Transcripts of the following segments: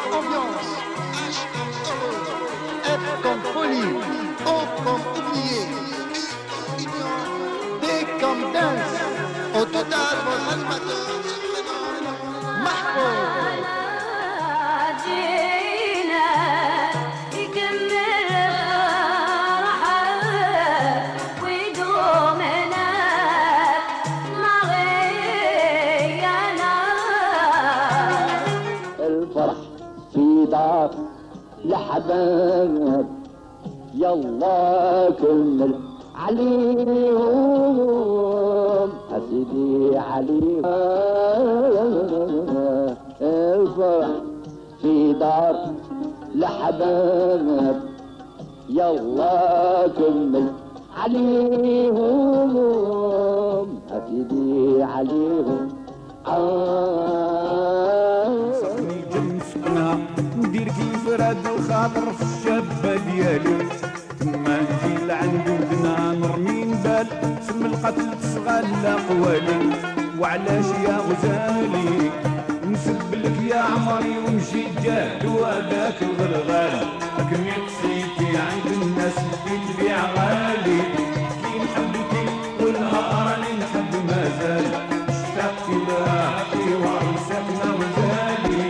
ambiance, H comme heureux, F comme folie, O comme oublié, U comme union, D comme dance. Au total, votre animateur se prénomme Mahfouz. لحباب يلا كمل عليهم أسيدي عليهم الفرح في دار لحباب يلا كمل عليهم أسيدي عليهم صحني جنسنا ندير كيف راد الخاطر في الشابة ديالي تما نجي لعند ودنا نرمي نبال سم القتل تصغى قوالي وعلاش يا غزالي نسب لك يا عمري ونجي جاد وهذاك الغرغال لكني قصيتي عند الناس اللي تبيع غالي كي نحبتي والنهار اللي نحب مازال اشتقت لها في ورثتنا وزالي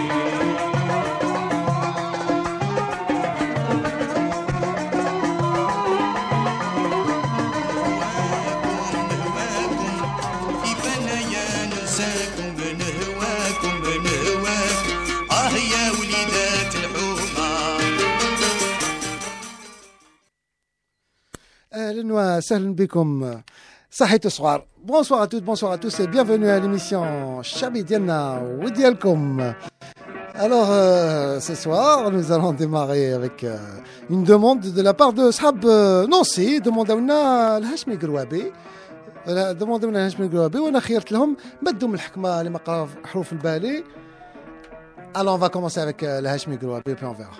أهلا وسهلا بكم صحيتو صغار. Bonsoir à toutes, bonsoir à tous et bienvenue à l'émission Chabi Diana Widialkom. Alors ce soir nous allons démarrer avec une demande de la part de Shab Nancy. demandونا الهاشمي قروابي demandونا الهاشمي قروابي وانا خيرت لهم بدوا من الحكمه اللي ما قراو حروف البالي. Alors on va commencer avec الهاشمي قروابي puis on verra.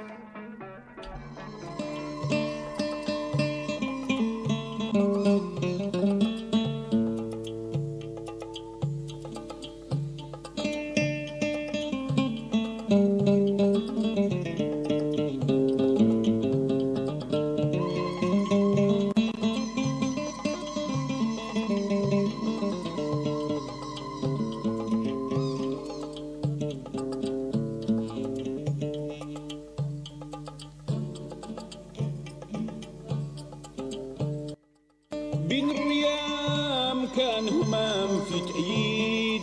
بين الريام كان همام في تأييد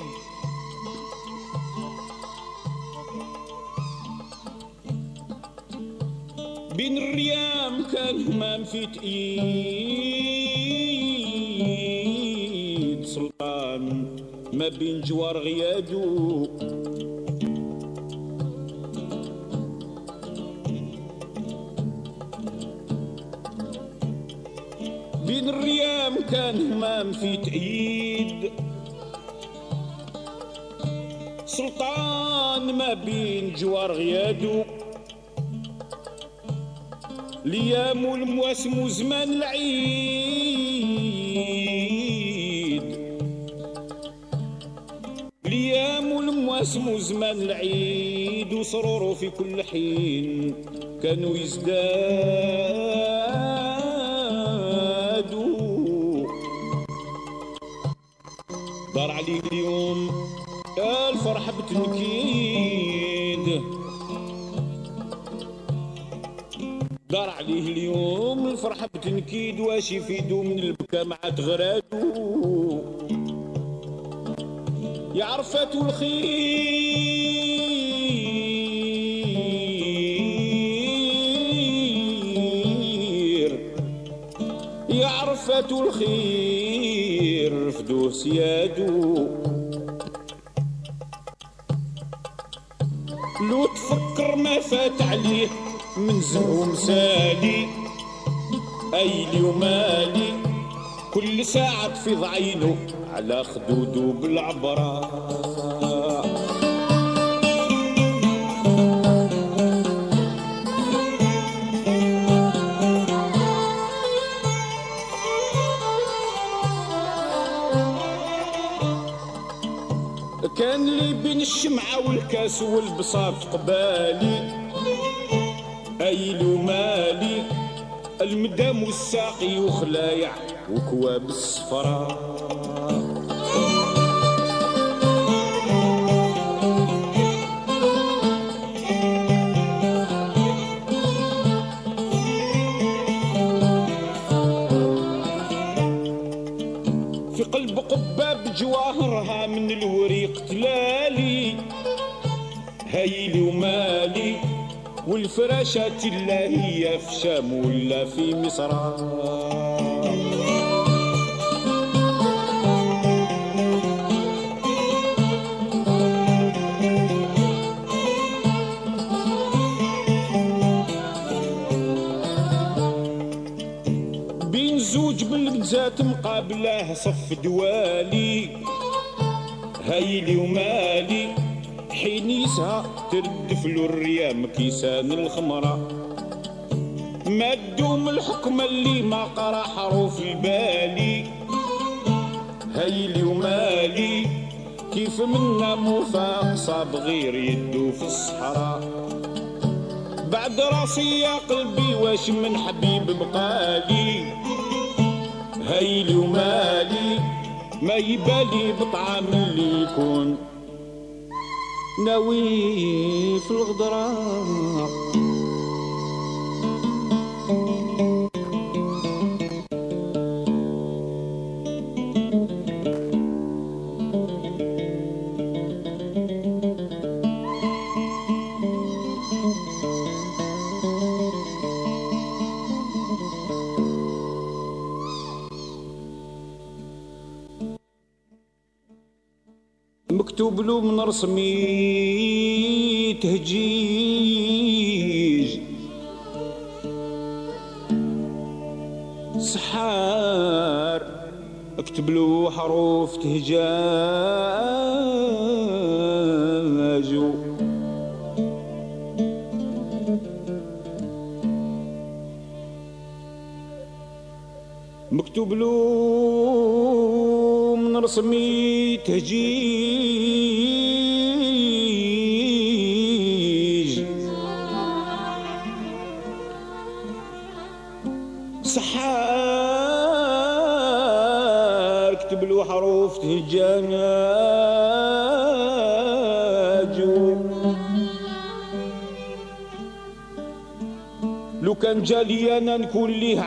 بين الريام كان همام في تأييد سلطان ما بين جوار غيادو بين الريام كان همام في تأييد سلطان ما بين جوار غيادو ليام والمواسم وزمان العيد ليام والمواسم وزمان العيد وسروره في كل حين كانوا يزدادوا دار عليه اليوم الفرحة بتنكيد دار عليه اليوم الفرحة بتنكيد واش يفيدو من البكا مع تغرادو يا عرفات الخير يا عرفات الخير رفدوه سيادو لو تفكر ما فات عليه من زهو مسالي أيلي ومالي كل ساعة تفيض عينه على خدوده بالعبرة كان لي بين الشمعة والكاس والبساط قبالي أيلو مالي المدام والساقي وخلايع وكواب الصفراء في قلب قباب جواهرها من الوريق تلالي هايلي ومالي والفراشات لا هي في شام ولا في مصر بين زوج بالبزات مقابله صف دوالي هايلي ومالي حين يسهى تردف له الريام كيسان الخمرة ما تدوم الحكم اللي ما قرا حروف البالي هايلي ومالي كيف منا موفاق صاب غير يدو في الصحراء بعد راسي يا قلبي واش من حبيب بقالي هايلي ومالي ما يبالي بطعام اللي يكون ناوي في الغدرة مكتوب له من رسمي تهجيج سحار اكتب له حروف تهجاج مكتوب له من رسمي تهجيج سحار اكتب له حروف تهجاج لو كان جالي انا نكون ليه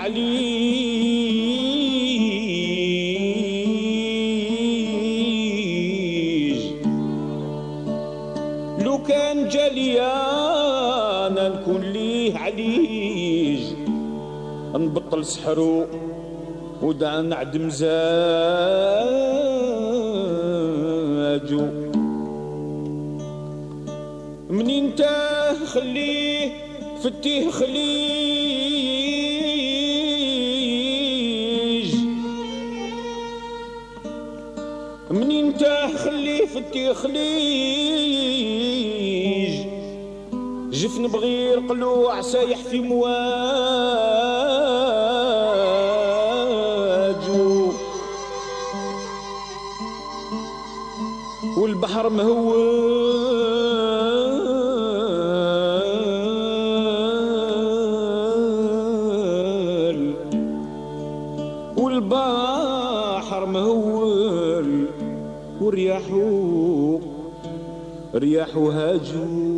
عليج لو كان جالي انا نكون ليه عليج نبطل سحرو ودع نعدم زاجو منين تاه خليه فتيه خليج منين تاه خليه فتيه خليج جفن بغير قلوع سايح في مواجو والبحر مهول والبحر مهول ورياحو هاجو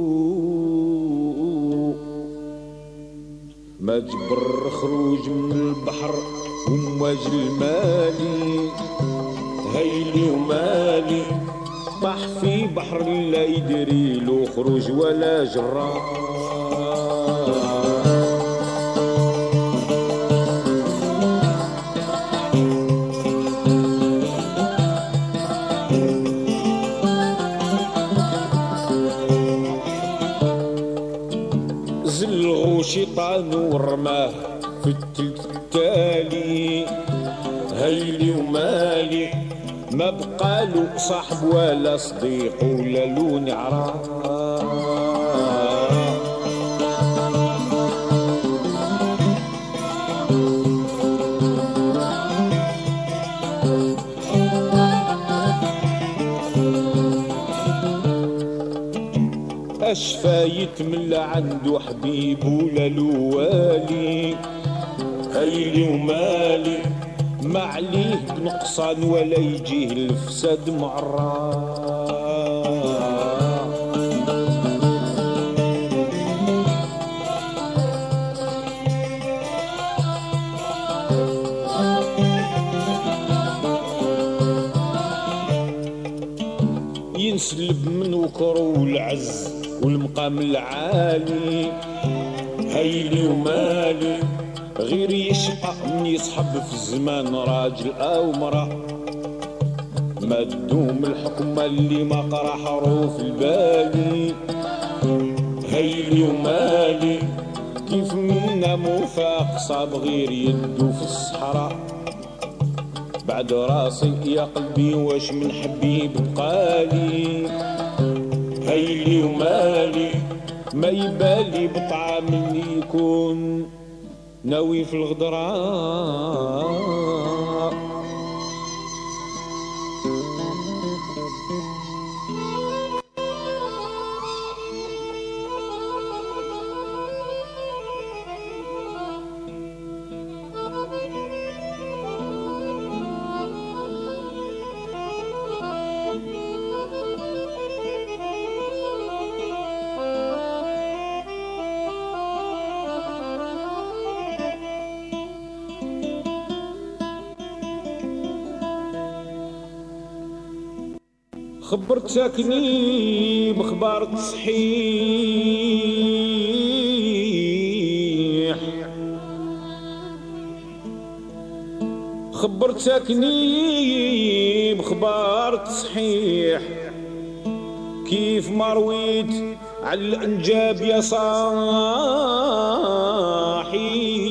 ما جبر خروج من البحر ومواج المالي هيلي ومالي طاح في بحر لا يدري له خروج ولا جرار زلغو شيطان ورماه في التلت التالي هيلي ومالي ما بقالو صاحب ولا صديق ولا لون عراق واش فايت من لا عنده حبيب ولا الوالي. هيلي ومالي ما عليه بنقصان ولا يجيه الفساد معرّا. ينسلب من وكرو العز والمقام العالي. هيلي ومالي غير يشقى من يصحب في الزمان راجل او مرأة. ما تدوم الحكمة اللي ما قرا حروف البالي. هيلي ومالي كيف منا موفاق صاب غير يدو في الصحراء. بعد راسي يا قلبي واش من حبيب بقالي. هيلي ومالي ما يبالي بطعام اللي يكون ناوي في الغدراء. خبرت ساكني بخبار تصحيح. خبرت ساكني بخبار تصحيح. كيف ما رويت على الانجاب يا صاحي.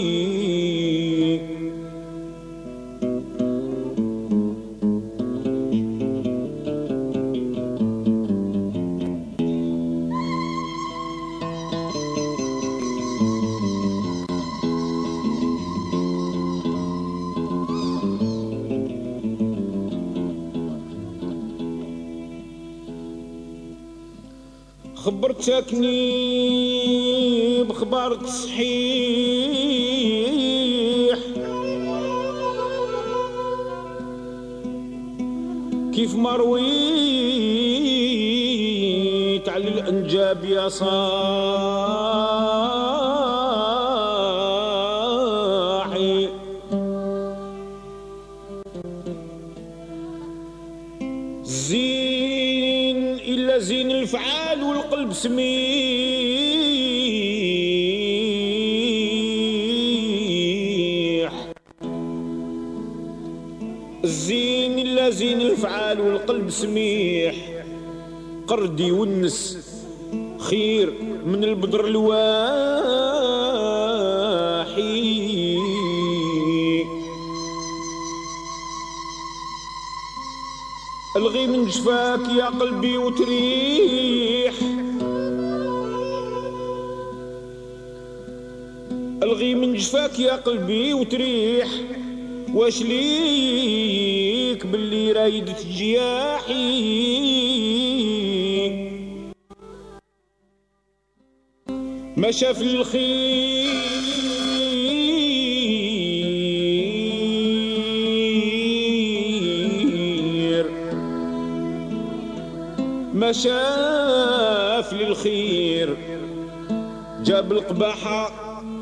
خبرت ساكني بخبار تصحيح. كيف ما رويت على الانجاب يا صاحي. زين إلا زين الفعال والقلب سميح. الزين إلا زين الفعال والقلب سميح. قردي والنس خير من البدر الواحي. الغي من جفاك يا قلبي وتريح. الغي من جفاك يا قلبي وتريح. واش ليك باللي رايد تجياحي. ما شاف الخير ما شاف للخير. جاب القباحة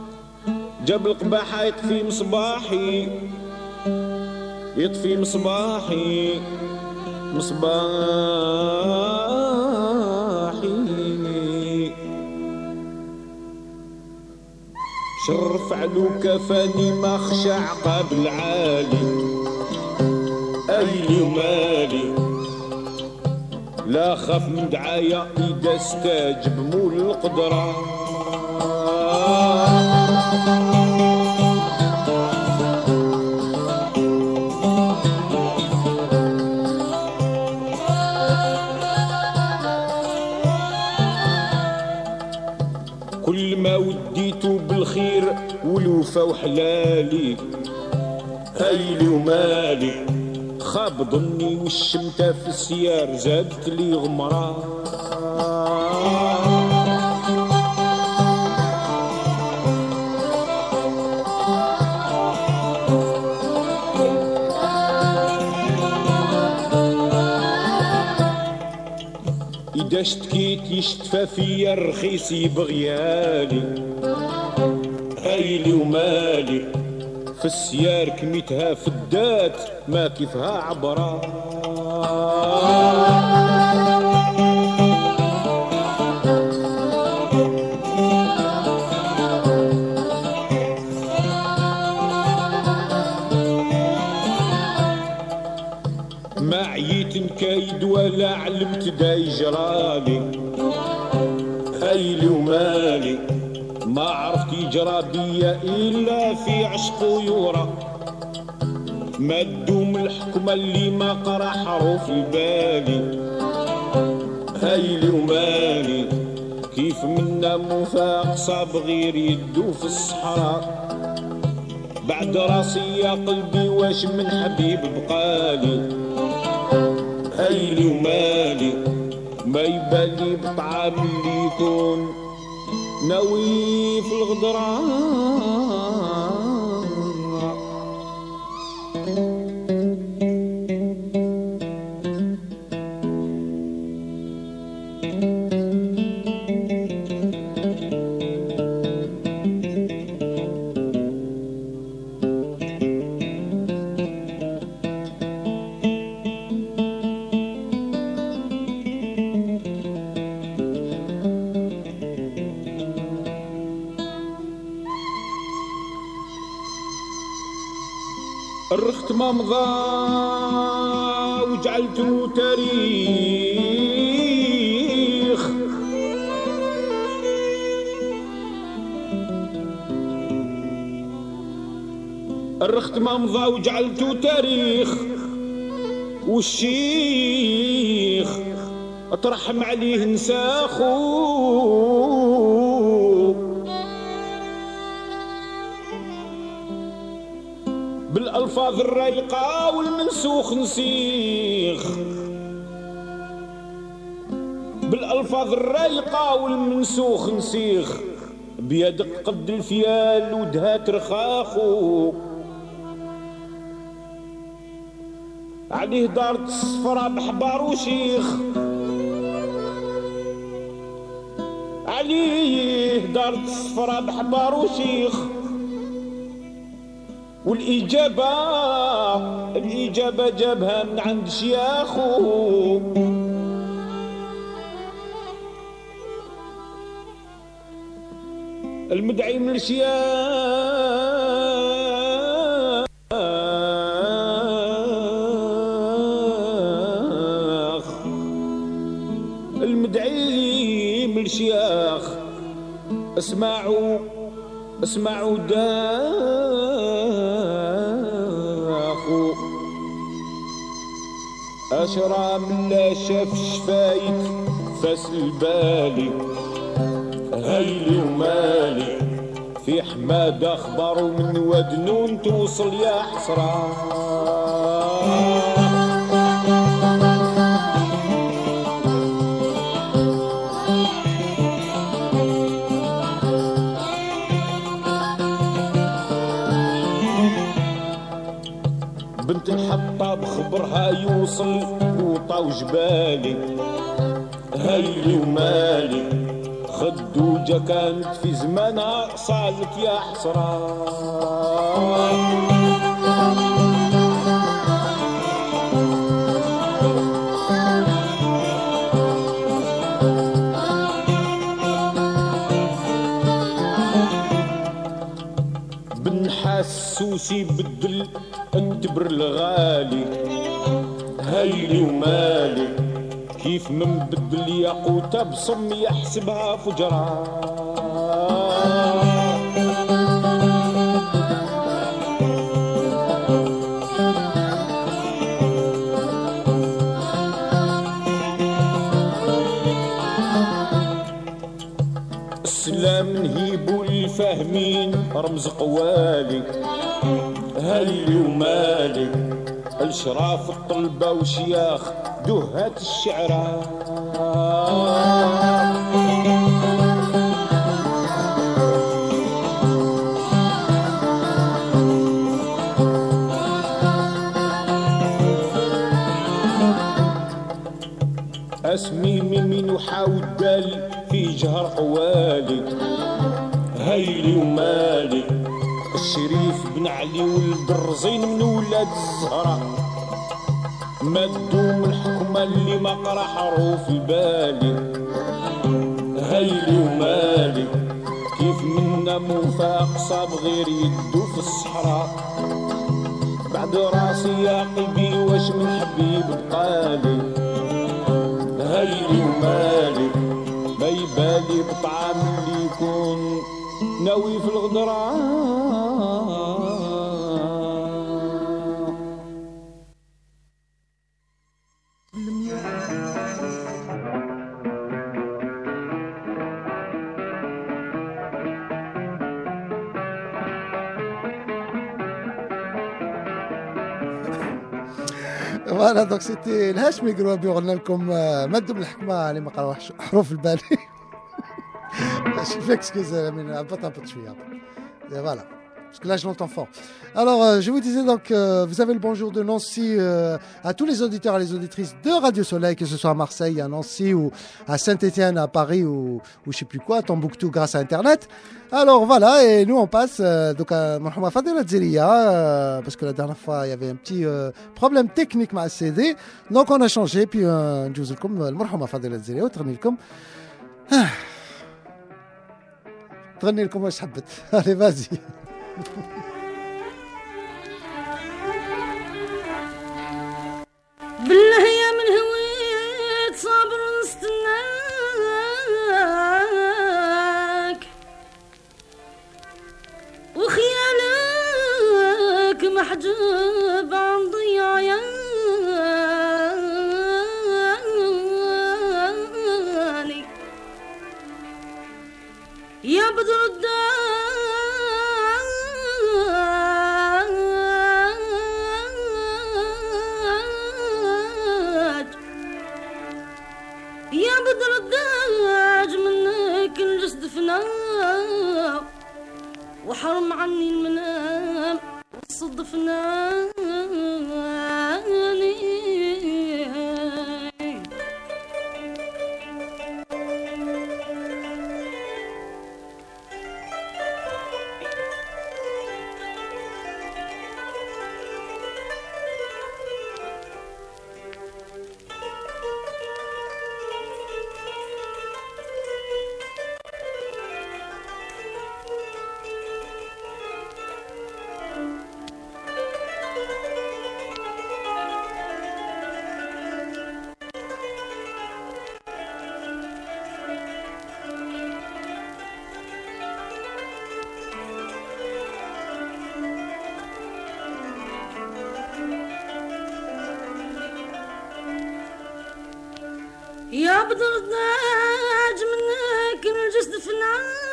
يطفي مصباحي. يطفي مصباحي شرف علو كفاني ما خشى عقاب العالي. أيلي ومالي لا خاف من دعاية إذا استاجب مول القدرة. كل ما وديتو بالخير والوفا وحلالي. هيلي ومالي خاب ظني والشمتة في السيار زادت لي غمرة. وإذا شتكيت يشتفى فيا الرخيص يبغيالي. هايلي ومالي في السيار كميتها فدات ما كيفها عبرا. ما عييت نكايد ولا علمت دا يجرالي. هايلي ومالي ما عرفت يجرى بيا إلا في عشق ويورا. ما تدوم الحكمة اللي ما قرا حروف البالي. هايلي ومالي كيف منا مفاق صاب غير يدو في الصحراء. بعد راسي يا قلبي واش من حبيب بقالي. هايلي ومالي ما يبالي بطعام اللي يكون ناوي في الغدران. الرخت ما مضى وجعلته تاريخ. الرخت ما مضى وجعلته تاريخ. والشيخ اترحم عليه نساخو. بالألفاظ الرايقة والمنسوخ نسيخ. بالألفاظ الرايقة والمنسوخ نسيخ. بيدق قد الفيال ودهات رخاخو. عليه دارت الصفرة بحبار وشيخ. عليه دارت الصفرة بحبار وشيخ. والإجابة جابها من عند شياخو. المدعي من الشياخ. المدعي من الشياخ اسمعوا داخو. أشرى من لا شاف شفايت فاس البالي. هايلي ومالي في حماد أخبار من ودنون توصل يا حسرة. بنت الحطة بخبرها يوصل وطاو جبالي. هايلي ومالي خدوجة كانت في زمانها صالت يا حسرة. بنحسوسي بدل التبر الغالي. هايلي ومالي كيف من بدل ياقوتة بصم يحسبها فجرة. السلام نهيبو الفاهمين رمز قوالي. هايلي ومالي الشراف الطلبة وشياخ دهات الشعراء. اسمي ميمين وحاود دالي في جهر قوالي هايلي ومالي الشريف بن علي ولد الرزين من ولاد الزهرة ما تدوم الحكمة اللي ما قرا حروف البالي هايلي ومالي كيف منا موفاق صاب غير يدو في الصحراء بعد راسي يا قلبي واش من حبيب بقالي هايلي ومالي ما يبالي بطعام اللي يكون ناوي في الغدران. Voilà, donc c'était الهاشمي قروبي وقلنا لكم مدوا بالحكمة اللي ما قراوش حروف البالي. Je m'excuse, mais un peu de suite. Et voilà. Parce que là, je l'entends fort. Alors, je vous disais donc, vous avez le bonjour de Nancy à tous les auditeurs et les auditrices de Radio Soleil, que ce soit à Marseille, à Nancy, ou à Saint-Étienne, à Paris, ou je sais plus quoi, à Tombouctou, grâce à Internet. Alors voilà, et nous on passe donc à Mohamed Fadel Adzelia, parce que la dernière fois il y avait un petit problème technique avec le CD, donc on a changé, puis je vous ai Mohamed Fadel Adzelia, تغني لكم واش حبت. allez vas-y. بالله يا من هويت صابر نستناك وخيالك محجوب عن ضيايا يا بدر الداج يا بدر الداج منك الجسد فنا وحرم عني المنام وصدفنا يا بدر الداج منك الجسد فنا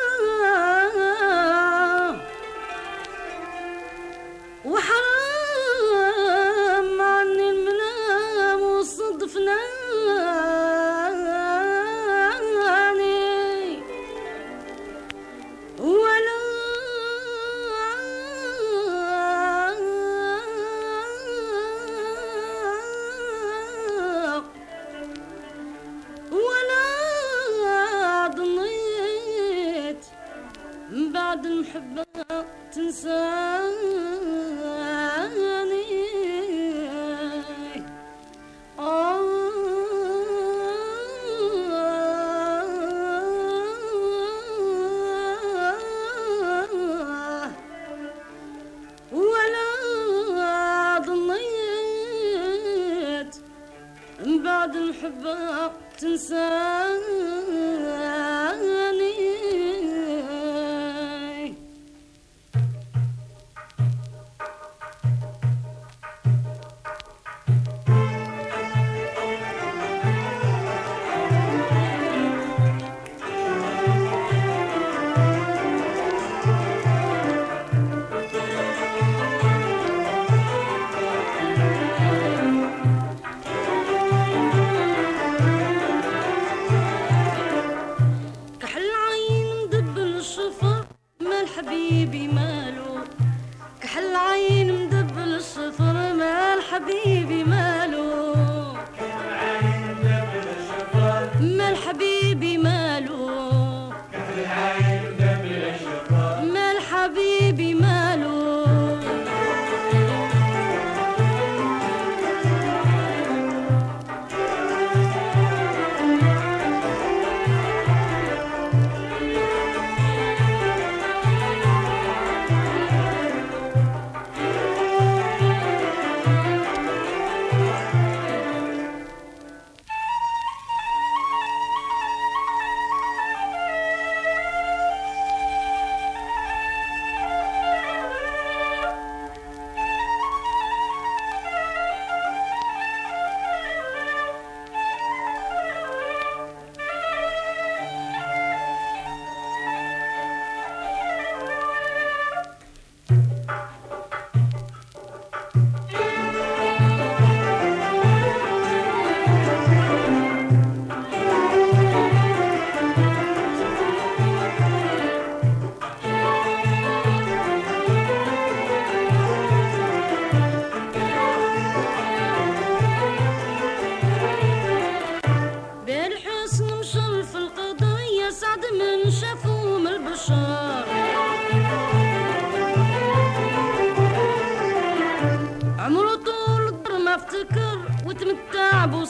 وحرام عني المنام وصدفنا ولا بعد المحبة تنساني ولا ضنيت بعد المحبة تنساني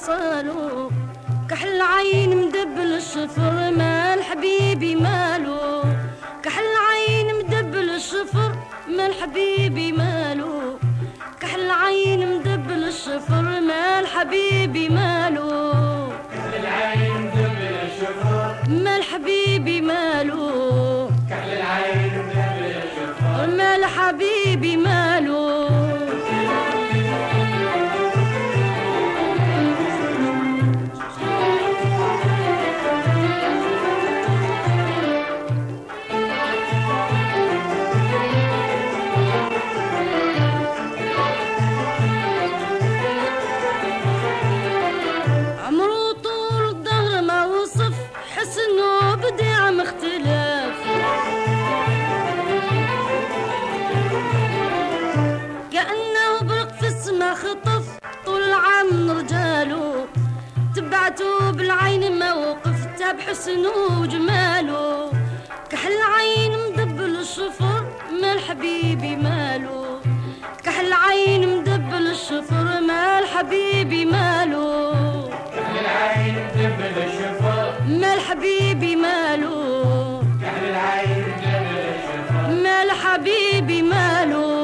وصالو كحل عين مدبل الشفر مال حبيبي مالو كحل عين مدبل الشفر مال حبيبي مالو كحل عين مدبل الشفر مال حبيبي مالو كحل العين مدبل الشفر مال حبيبي مالو كحل العين مدبل الشفر مال حبيبي مالو خطف طول العام رجاله تبعتو بالعين موقفته بحسنه وجماله كحل عين مدبل الشفر مال حبيبي ماله كحل عين مدبل الشفر مال حبيبي ماله كحل العين مدبل الشفر مال حبيبي ماله كحل العين مدبل الشفر مال حبيبي ماله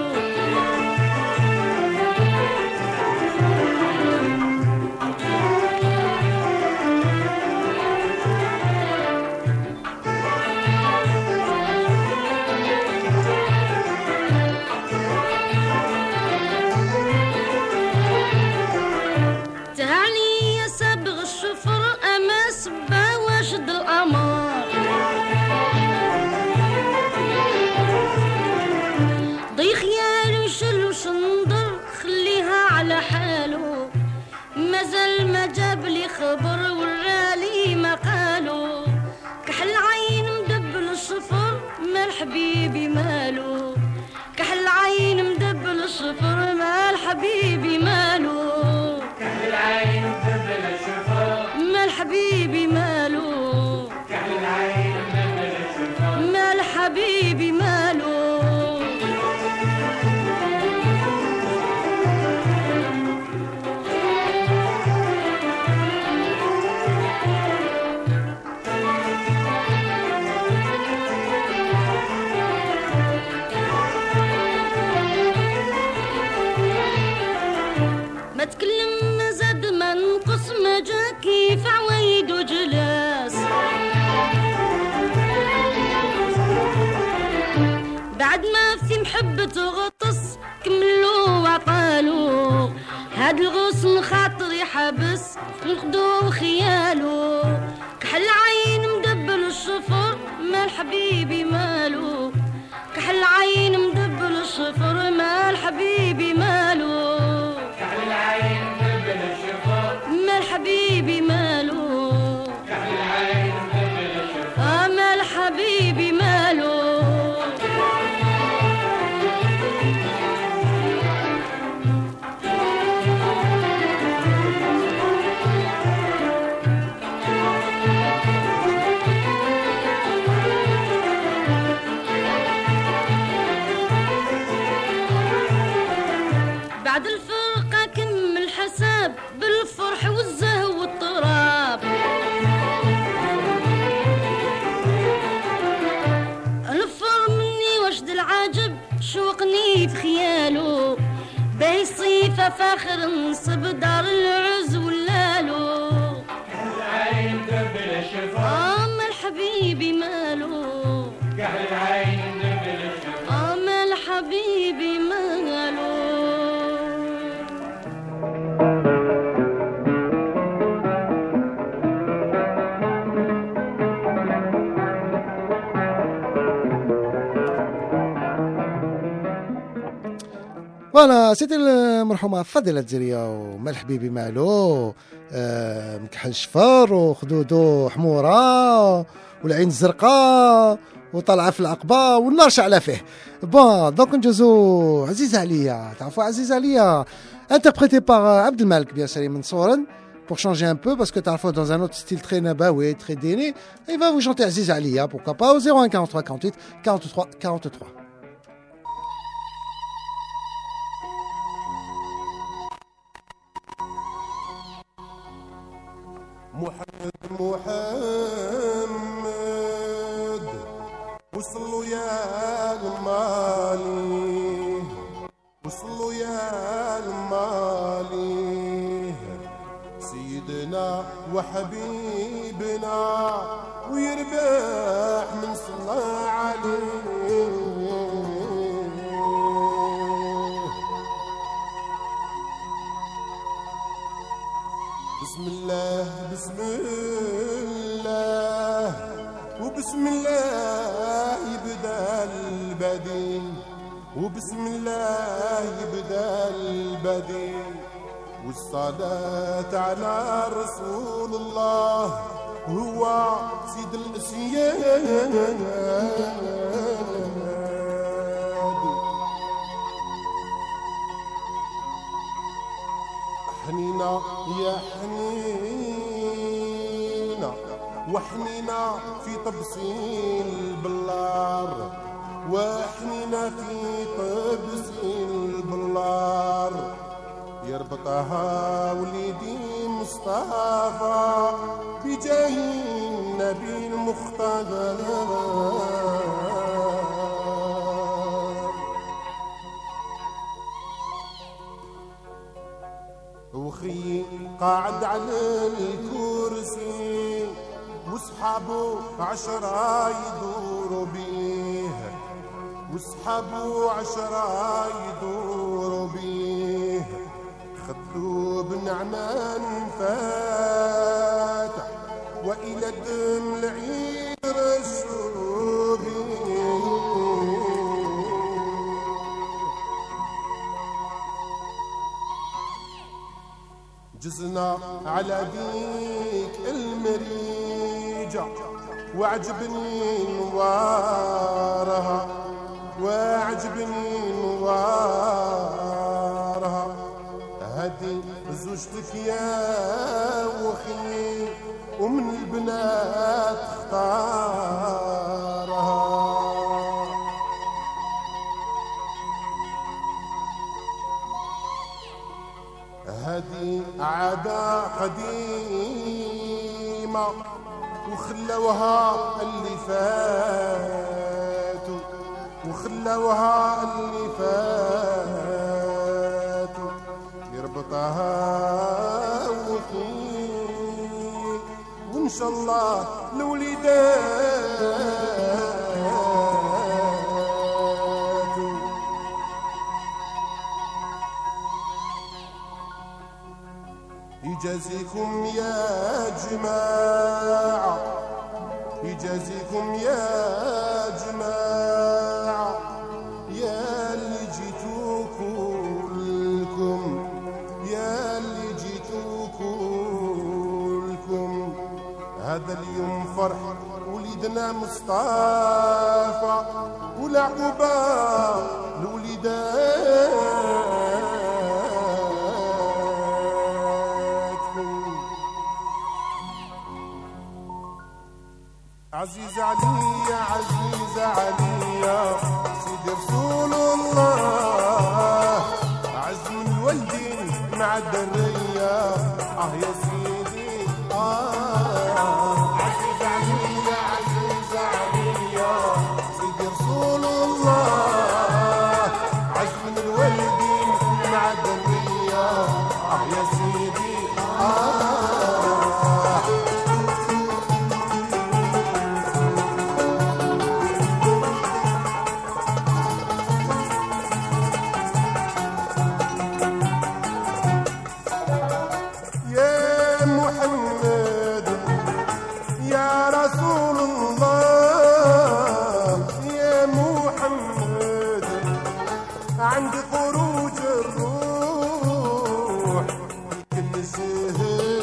مازال ما جاب لي خبر ورالي ما قالوا كحل عين مدبل الصفر مال حبيبي مالو كحل عين مدبل الصفر مال حبيبي مالو كحل العين مدبل الصفر مال حبيبي مالو كحل العين مدبل الصفر مال حبيبي مالو تكلم ما زاد ما نقص ما جا كيف عوايد وجلاس بعد ما في محبة غطس كملوا وعطالو هاد الغصن خاطري حبس نخدو خيالو كحل عين مدبل الشفر مال حبيبي مالو كحل عين مدبل الشفر مال حبيبي مالو كحل العين مدبل الشفر مال حبيبي مالو كحل العين مدبل الشفر مال حبيبي مالو بعد الفرقة كمل حساب بالفرح والزهو والطراب نفر مني وجد العجب شوقني في خياله باهي صيفة فاخر نصب دار العز ولالو كحل العين مدبل الشفا مال حبيبي مالو كحل العين مدبل الشفا مال حبيبي مالو فوالا سيتي المرحومه فضيله الجزيريه ومال حبيبي مالو مكحل شفر وخدودو حموره والعين الزرقاء وطلعه في العقبه والنار شعله فيه. بون دونك نجوزو عزيزه عليا، تعرفوا عزيزه عليا interprété par Abdelmalek bien sûr من صورن pour changer un peu parce que تعرفوا dans un autre style très nabawi très déné. Il va vous chanter Aziz Aliya, pourquoi pas, au 01 43 48 43 43. محمد محمد وصلوا يا المالي وصلوا يا المالي سيدنا وحبيبنا ويربح من صلى عليه بسم الله بسم الله وبسم الله يبدا البديع وبسم الله يبدا البديع والصلاة على رسول الله هو سيد الأسياد حنينا يا حنينا وحنينا في طبسين البلار وحنينا في طبسين البلار يربطها وليدي مصطفى بجاه النبي المختار وخي قاعد على الكرسي وصحابه 10 يدوروا بيه وصحابه 10 يدوروا بيه خذوا بنعمان فاتح وإلى الدم العيد رشوا بيه جزنا على ديك المريجة وعجبني نوارها وعجبني نوارها هدي زوجتك يا وخي ومن البنات اختارها هذه عادة قديمة وخلوها اللي فاتوا وخلوها اللي فاتوا يربطها وخي وإن شاء الله الوليدات يجازيكم يا جماعة يجازيكم يا جماعة يا اللي جيتوا كلكم يا اللي جيتوا كلكم هذا اليوم فرح وليدنا مصطفى والعقوبة الوليدات عزيز علي عزيز علي سيدي رسول الله عز من الوالدين مع الدرية يا سيدي عزيز علي عزيز علي سيدي رسول الله عز من الوالدين مع الدرية يا سيدي عند خروج الروح كل شهد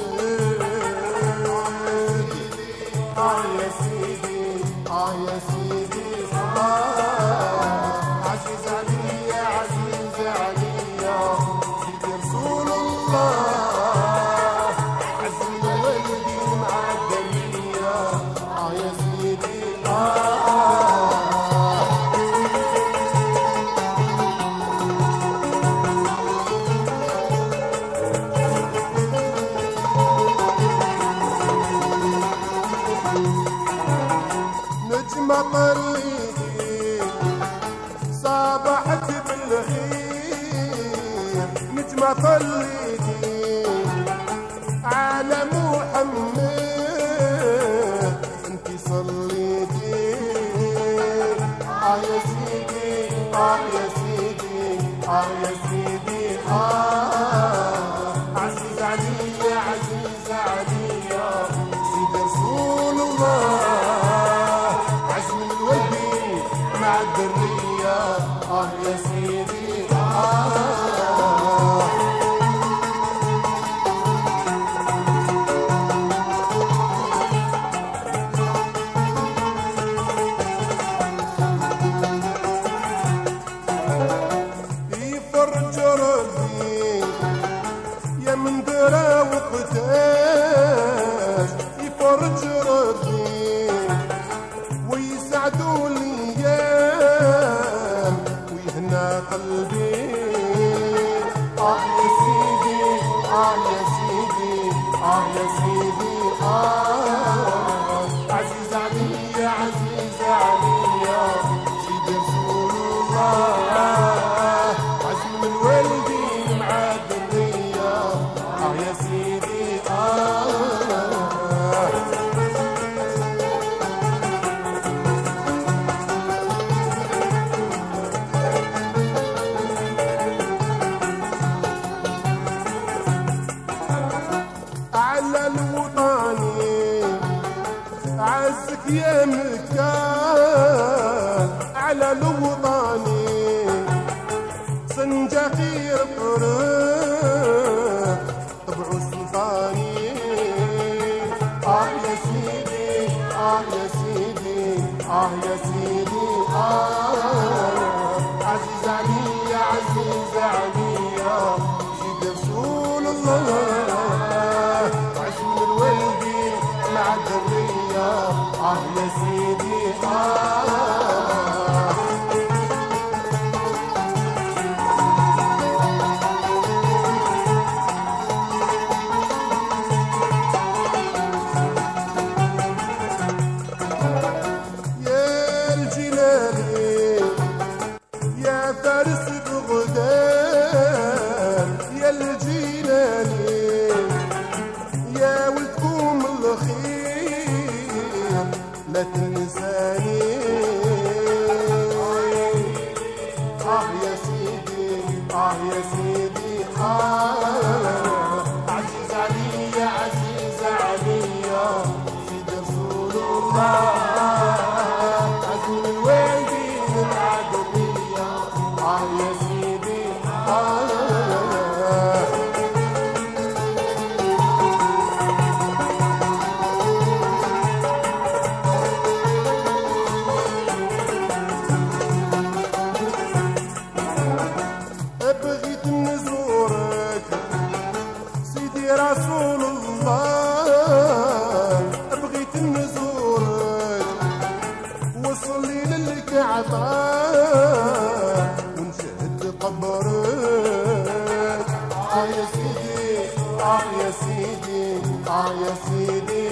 يا سيدي يا سيدي عزيز علي عزيز علي سيدي رسول الله عز من والدي مع الدنيا يا سيدي عزيز عليا سيدي رسول الله عزم الودي مع الدرية يا سيدي يفرج ربي يا من درا وقتاش يفرج ربي ويسعدوا الايام ويهنى قلبي يا سيدي يا سيدي يا سيدي عزيز عليا عزيز عليا سيدي رسول الله عزم الوالدين مع الدنيا يا سيدي على الوطني عزك يا مكان على الوطني سنجا خير فرق طبع سلطاني يا سيدي يا سيدي يا سيدي عزيز عليا عزيز عليا سيدي رسول الله عزم الولدي مع الدرية يا سيدي يا الجلالي يا فارس بغداد يا الجلالي يا ولدكم الخير لا تنساني يا سيدي يا سيدي عزيز عليا عزيز عليا سيدي رسول الله عزم الوالدين مع الدنيا يا سيدي بغيت نزورك سيدي رسول الله بغيت نزورك وصلي للكعبة ونشهد قبرك يا سيدي يا سيدي يا سيدي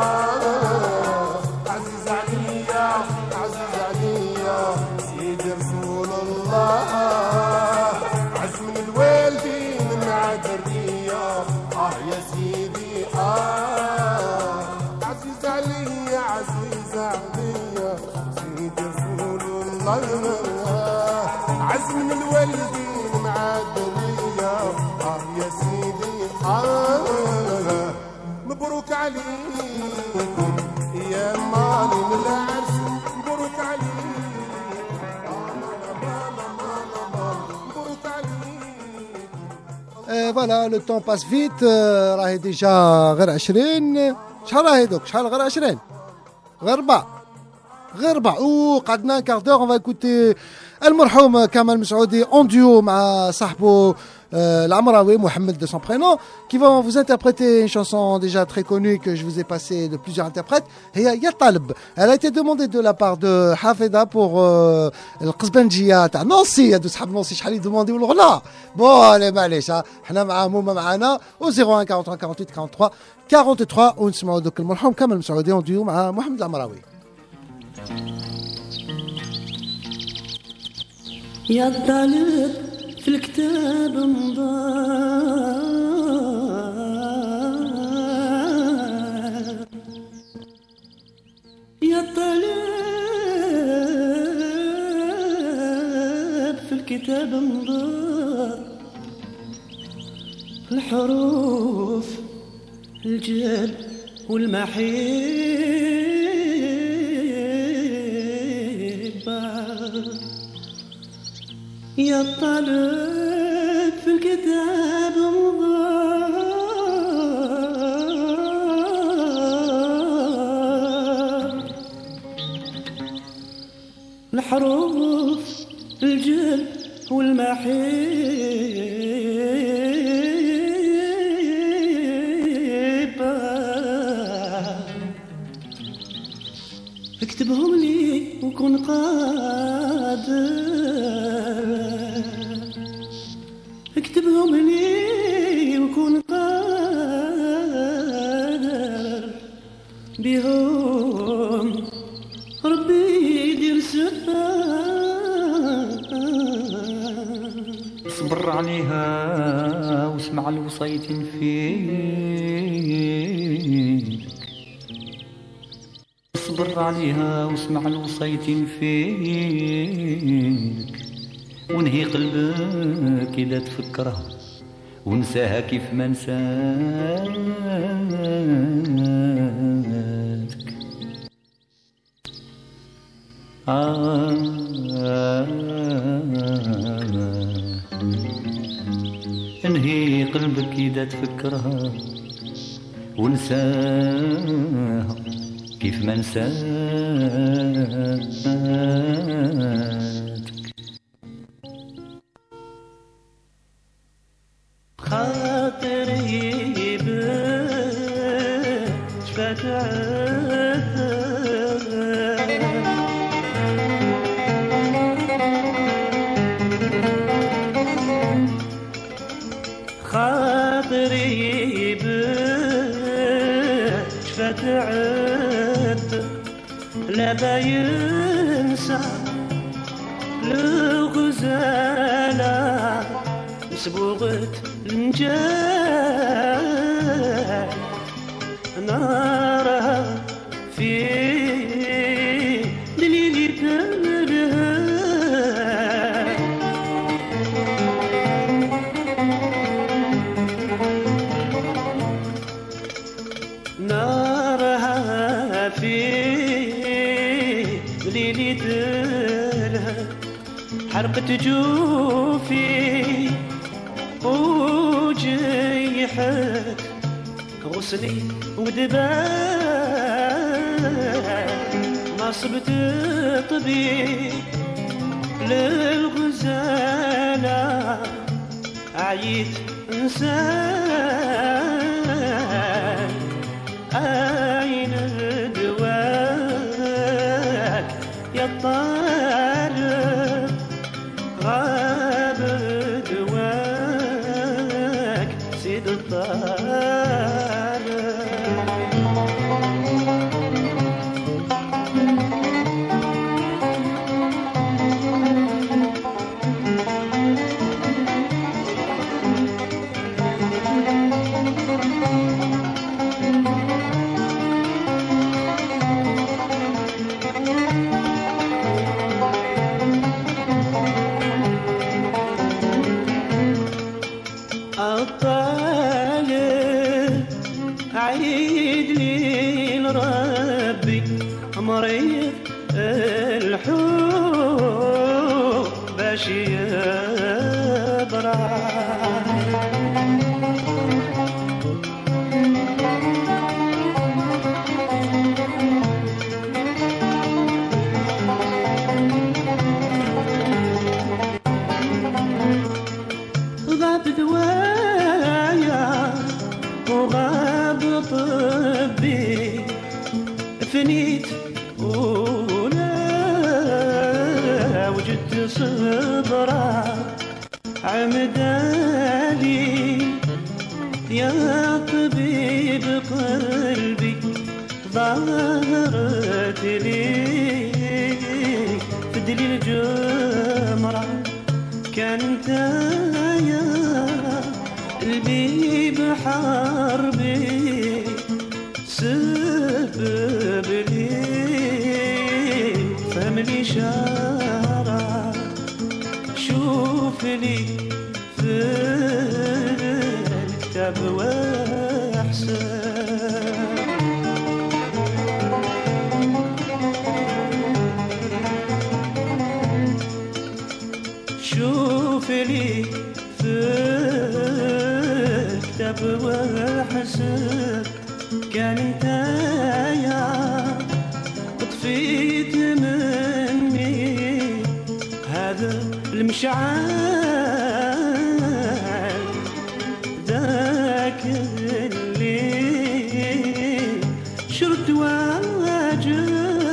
عزيز عليا عزيز عليا سيدي رسول الله عزم الوالدين مع الدرية يا سيدي عزيز عليا عزيز عليا سيدي رسول الله عزم الوالدين مع الدرية يا سيدي مبروك عليكم يا مالي من العرس مبروك عليكم مبروك عليكم فوالا لو طون باس فيت راهي ديجا غير 20 شحال راهي دوك شحال غير 20 غير 4 قعدنا كار دور اون فا écouter المرحوم كمال مسعودي اون ديو مع صاحبه العمراوي Mohamed de son prénom qui vont vous interpréter une chanson déjà très connue que je vous ai passée de plusieurs interprètes هي يا طالب. Elle a été demandée de la part de Hafeda pour القزبنجية تاع نونسي هادو صحاب نونسي شحال يدومونديو الغلا بون معليش حنا معاهم هما معانا و 01 43 48 43 43 ونسمعوا دوك المرحوم كمال مسعودي اون ديو مع محمد العمراوي. يا الطالب في الكتاب انظار يا الطالب في الكتاب انظار الحروف الجل والمحبة يا الطالب في الكتاب مضى الحروف الجل والمحبة اكتبهم لي وكن قادر اكتبهم لي وكن قادر بهم ربي يدير سبب اصبر عليها واسمع الوصيت فيك اصبر عليها واسمع الوصيت فيك وانهي قلبك إذا تفكرها ونساها كيف ما نساتك انهي قلبك إذا تفكرها ونساها كيف ما نساتك خاطري بك شفت خاطري بك شفت عد لا بينسى الغزالة سبوغة النجاح نارها في دليل تمرها نارها في دليل تمرها حرقت جوفي وجيحت غسلي ودبان ما صبت طبيب للغزالة عيت إنسان أين دواك يا الطالب غاب دواك سيد الطالب الطالب عيد لي لربي مريض الحب باش يبرع غاب دوايا وغاب طبي فنيت ولا وجدت صبرا عمدالي يا طبيب قلبي ظهرت لي في دليل جمرة كان انت يا قلبي بحربي سبب لي فهم لي شارع شوف لي في الكتاب واحسن ناسك كان انتايا طفيت مني هذا المشعل ذاك اللي شرت واجب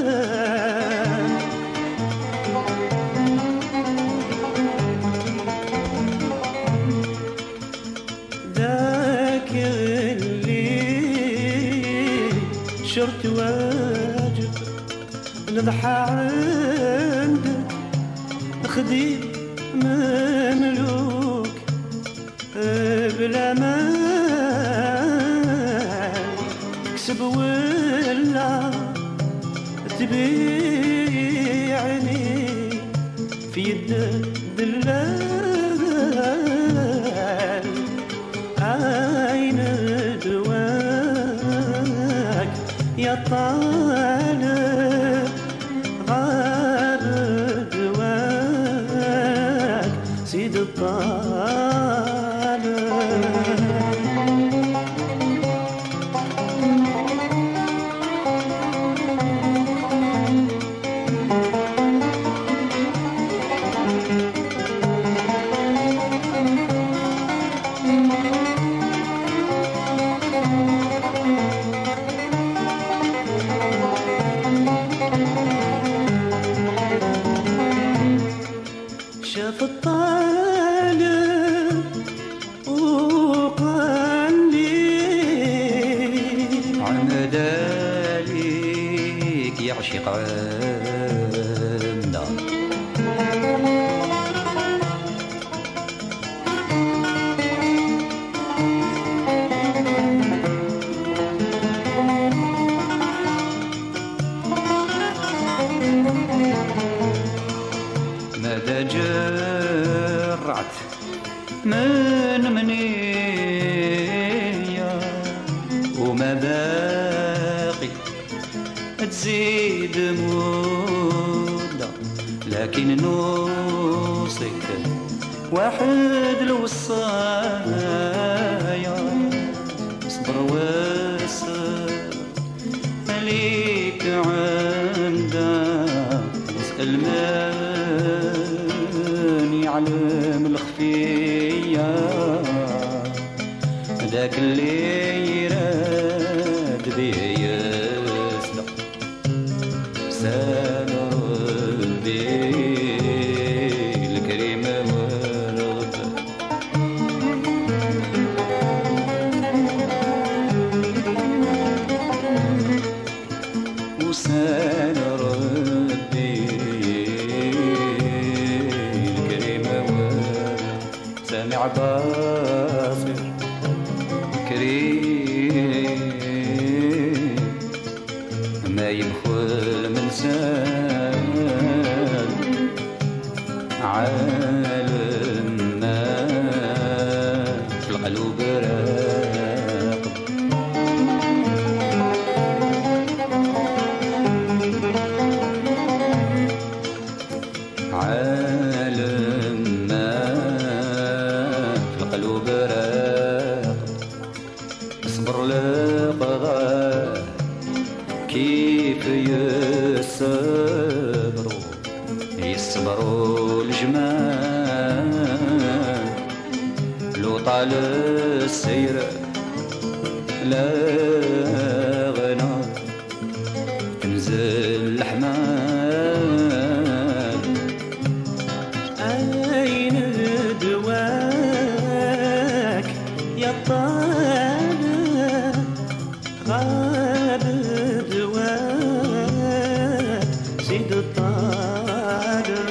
ذاك اللي شرت واجب نضحى عندك خديم مملوك بلا مال تكسب ولا تبيعني في يد الدلال أين دواك يا طالب غار دواك سيد الطالب شاف الطالب وقال لي عن ذلك يعشق عمنا ماذا جرعت من منية وما باقي تزيد مدة لكن نوصيك واحد الوصايا اصبر واسر عليك عندك اسأل من يعلم الخفية ذاك اللي يراد بيه يصدق سال ربي الكريم والغفار وسال ربي الكريم والغفار سامع باصر كريم ما يدخل من سال عالم ما في القلوب راقب عالم ما في القلوب راقب اصبر لبغاه كيف يصبروا الجمال لو طال السير لا غنى تنزل الحمال أين دواك يا طالب غاب دواك سيد الطالب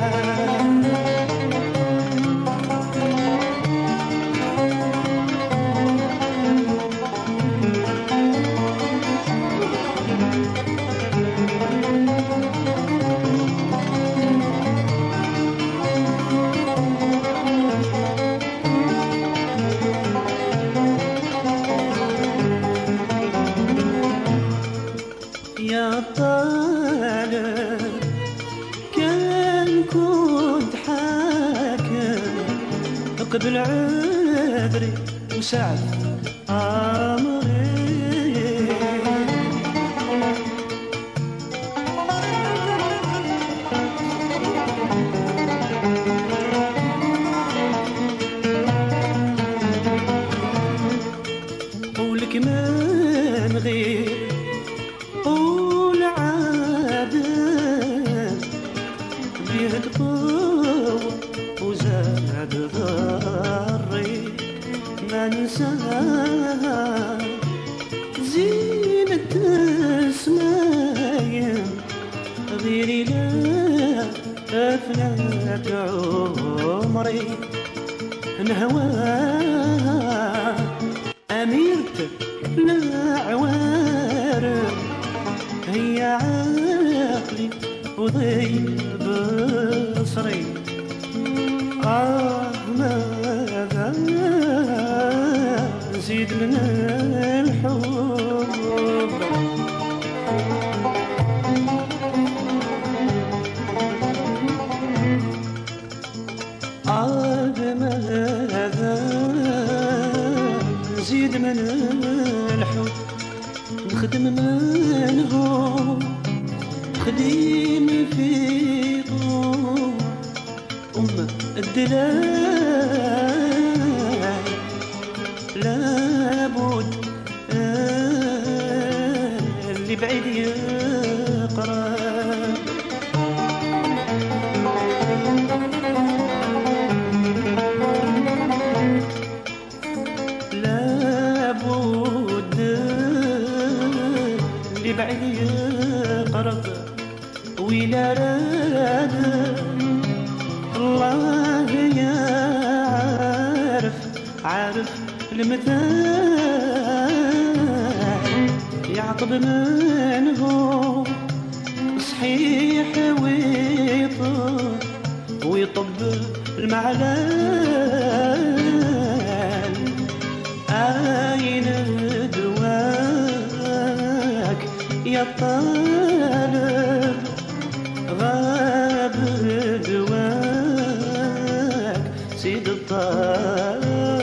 يا طالب كان كنت حاكم قبل عذري وسعد من غير والعادة بيه تقوى وزاد ضري ما ننساها زينة السمايم غيري لا أفناك عمري نهواها أميرة العوارف هي عقلي وضي بصري ماذا نزيد من الحب ماذا نزيد من الحب نخدم منه خديمي في طول الدلال لابد اللي بعيد يقرب لابد اللي بعيد يقرب ولا راد الله عارف المثال يعقب منه صحيح ويطب المعلال أين دواك يا طالب غاب دواك سيد الطالب.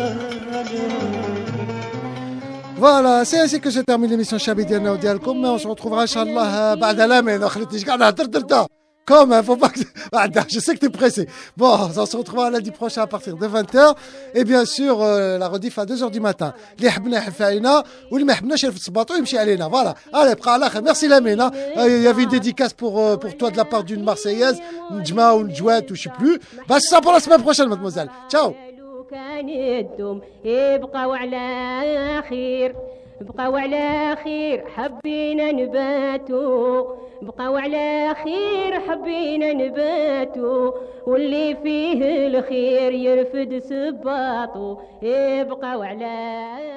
Voilà, c'est ainsi que je termine l'émission Chabi Diana Odialkom, mais on se retrouvera Inch'Allah بعد العامين. خليتنيش قاعد نهدر Comme, faut pas que... je sais que t'es pressé. Bon, on se retrouvera lundi prochain à partir de 20h. Et bien sûr, la rediff à 2h du matin. اللي حبنا يحف علينا واللي ما حبناش يرفد صباطو يمشي علينا. Voilà. Allez, بقى على خير. Merci Lamine. Il y avait une dédicace pour toi de la part d'une Marseillaise, Njma ou Njouette ou je sais plus. Bah, c'est ça pour la semaine prochaine, mademoiselle. Ciao. كان يدوم يبقى على خير بقاو على خير حبينا نباتو بقاو على خير حبينا نباتو واللي فيه الخير يرفد سباطو يبقاو على